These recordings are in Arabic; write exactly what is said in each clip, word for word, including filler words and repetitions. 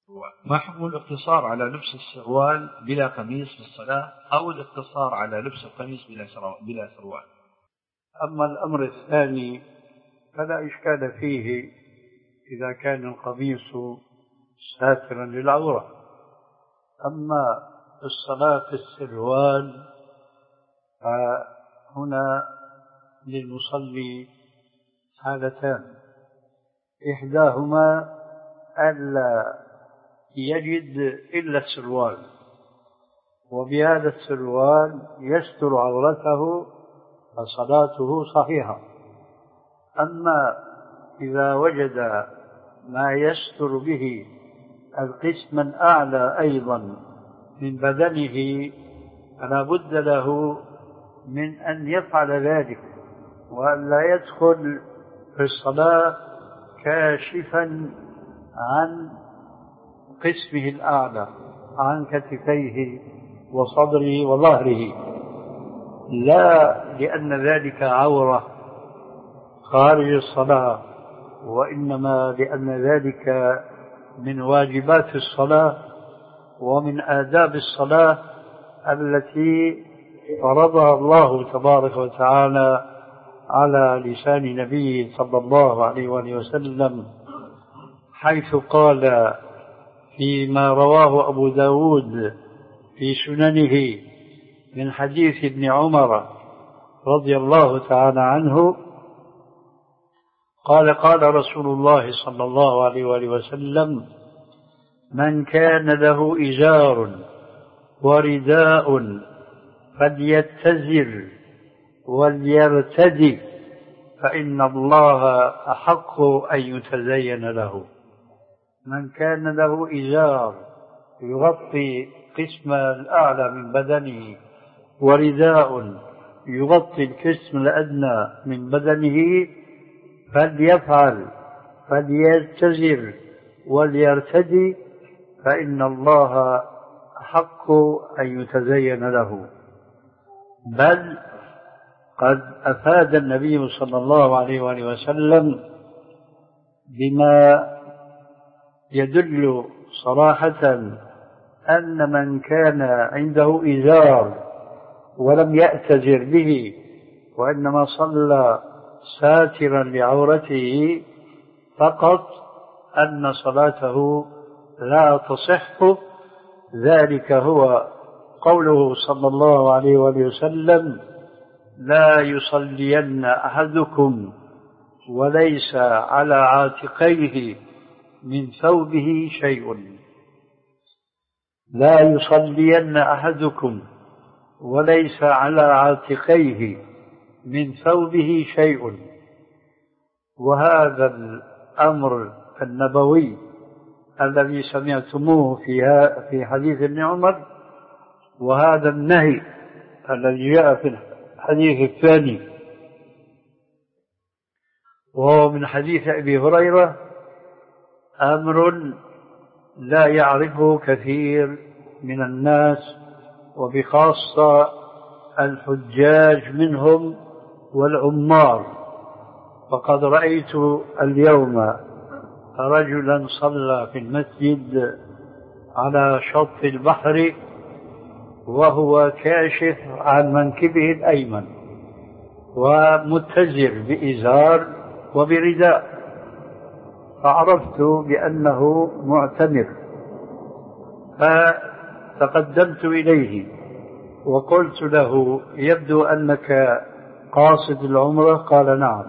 ما حكم الاقتصار على لبس السروال بلا قميص في الصلاة، أو الاقتصار على لبس القميص بلا سروال؟ أما الأمر الثاني فلا إشكال فيه إذا كان القميص ساترا للعورة. أما الصلاة في السروال فهنا للمصلي حالتان، إحداهما ألا يجد إلا السروال، وبهذا السروال يستر عورته فصلاته صحيحة. أما إذا وجد ما يستر به القسم الأعلى أيضا من بدنه فلا بد له من أن يفعل ذلك، وأن لا يدخل في الصلاة كاشفا عن قسمه الأعلى، عن كتفيه وصدره وظهره، لا لأن ذلك عورة خارج الصلاة، وإنما لأن ذلك من واجبات الصلاة ومن آداب الصلاة التي فرضها الله تبارك وتعالى على لسان نبيه صلى الله عليه وآله وسلم، حيث قال فيما رواه أبو داود في سننه من حديث ابن عمر رضي الله تعالى عنه قال قال رسول الله صلى الله عليه وآله وسلم: من كان له إزار ورداء فليتزر وليرتدي فإن الله أحق أن يتزين له. من كان له إزار يغطي قسم الأعلى من بدنه، ورداء يغطي القسم الأدنى من بدنه، فليفعل فليتزر وليرتدي فإن الله أحق أن يتزين له. بل قد أفاد النبي صلى الله عليه وآله وسلم بما يدل صراحة أن من كان عنده إزار ولم يأتزر به وإنما صلى ساترا لعورته فقط أن صلاته لا تصح. ذلك هو قوله صلى الله عليه وآله وسلم: لا يصلين أحدكم وليس على عاتقيه من ثوبه شيء. لا يصلين أحدكم وليس على عاتقيه من ثوبه شيء. وهذا الأمر النبوي الذي سمعتموه فيها في حديث ابن عمر، وهذا النهي الذي جاء في الحديث الثاني وهو من حديث أبي هريرة، أمر لا يعرفه كثير من الناس، وبخاصة الحجاج منهم والعمار. فقد رأيت اليوم رجلا صلى في المسجد على شط البحر وهو كاشف عن منكبه الأيمن ومتزر بإزار وبرداء، فعرفت بأنه معتمر، فتقدمت إليه وقلت له: يبدو أنك قاصد العمرة؟ قال: نعم.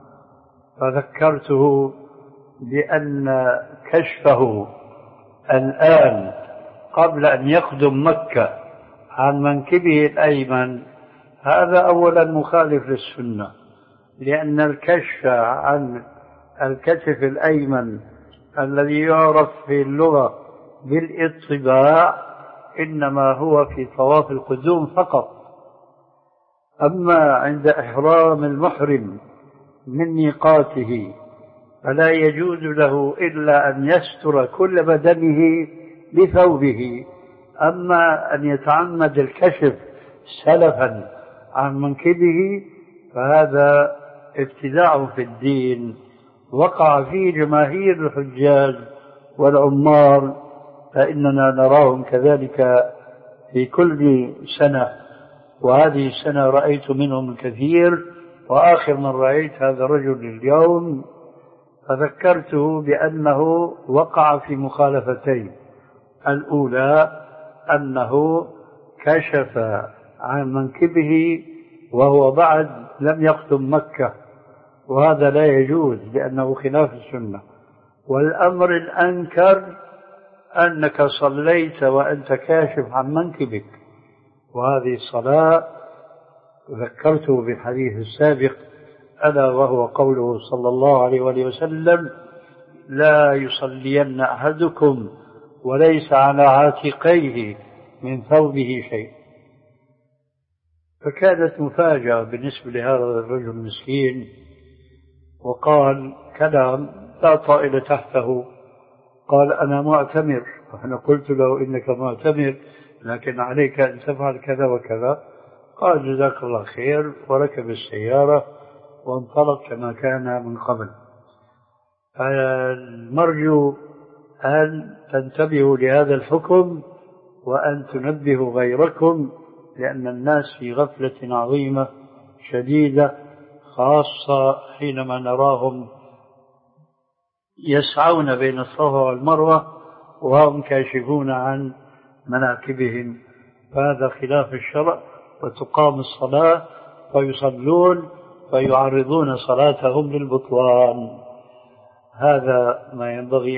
فذكرته بأن كشفه الآن قبل أن يقدم مكة عن منكبه الأيمن هذا أولا مخالف للسنة، لأن الكشف عن الكتف الأيمن الذي يعرف في اللغة بالاطباع إنما هو في طواف القدوم فقط. أما عند إحرام المحرم من ميقاته فلا يجوز له إلا أن يستر كل بدنه بثوبه. أما أن يتعمد الكشف سلفا عن منكبه فهذا ابتداع في الدين وقع فيه جماهير الحجاج والعمار فإننا نراهم كذلك في كل سنة، وهذه السنة رأيت منهم الكثير، وآخر من رأيت هذا الرجل اليوم، فذكرته بأنه وقع في مخالفتين. الأولى أنه كشف عن منكبه وهو بعد لم يقدم مكة، وهذا لا يجوز لأنه خلاف السنة. والأمر الأنكر أنك صليت وأنت كاشف عن منكبك، وهذه الصلاة ذكرته بالحديث السابق، ألا وهو قوله صلى الله عليه وآله وسلم: لا يصلين أحدكم وليس على عاتقيه من ثوبه شيء. فكانت مفاجأة بالنسبة لهذا الرجل المسكين، وقال كلام لا طائل تحته. قال: أنا معتمر. فأنا قلت له: إنك معتمر لكن عليك أن تفعل كذا وكذا. قال: جزاك الله خير، وركب السيارة وانطلق كما كان من قبل. فالمرجو أن تنتبهوا لهذا الحكم وأن تنبهوا غيركم، لأن الناس في غفلة عظيمة شديدة، خاصة حينما نراهم يسعون بين الصفا والمروة وهم كاشفون عن مناكبهم، فهذا خلاف الشرع. وتقام الصلاة ويصلون فيعرضون صلاتهم للبطلان. هذا ما ينبغي